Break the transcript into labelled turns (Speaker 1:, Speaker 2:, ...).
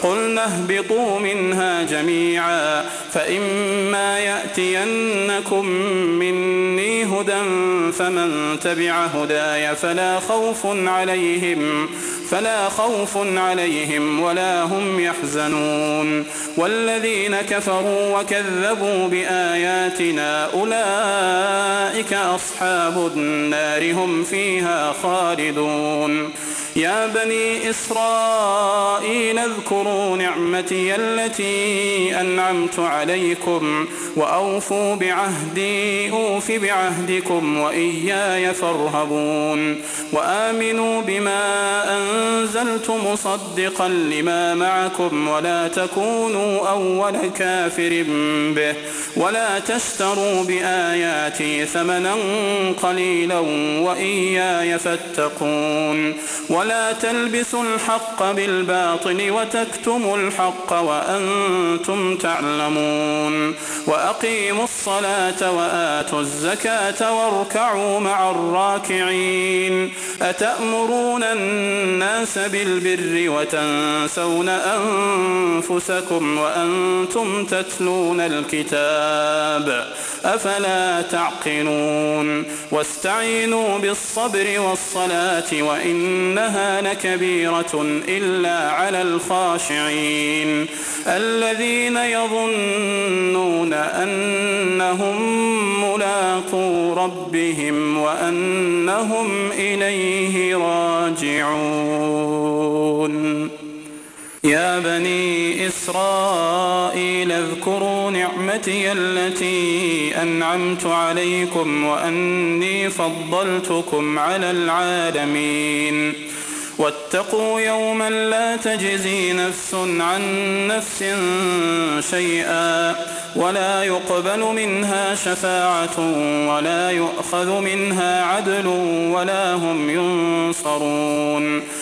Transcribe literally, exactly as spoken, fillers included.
Speaker 1: قلنا اهبطوا منها جميعا فإما يأتينكم مني هدى فمن تبع هداي فلا خوف عليهم فلا خوف عليهم ولا هم يحزنون والذين كفروا وكذبوا بآياتنا أولئك أصحاب النار هم فيها خالدون يا بني إسرائيل اذكروا نعمتي التي أنعمت عليكم وأوفوا بعهدي أوف بعهدكم وإياي فارهبون وآمنوا بما أنزلت مصدقا لما معكم ولا تكونوا أول كافر به ولا تشتروا بآياتي ثمنا قليلا وإياي فاتقون ولا تلبسوا الحق بالباطل وتكتموا الحق وأنتم تعلمون وأقيموا الصلاة وآتوا الزكاة واركعوا مع الراكعين أتأمرون الناس بالبر وتنسون أنفسكم وأنتم تتلون الكتاب أفلا تعقلون واستعينوا بالصبر والصلاة وإنها لكبيرة إلا على الخاشعين الذين يظنون أنهم ملاقو ربهم وأنهم إليه راجعون يا بني إسرائيل اذكروا نعمتي التي أنعمت عليكم وأني فضلتكم على العالمين واتقوا يوما لا تجزي نفس عن نفس شيئا ولا يقبل منها شفاعة ولا يؤخذ منها عدل ولا هم ينصرون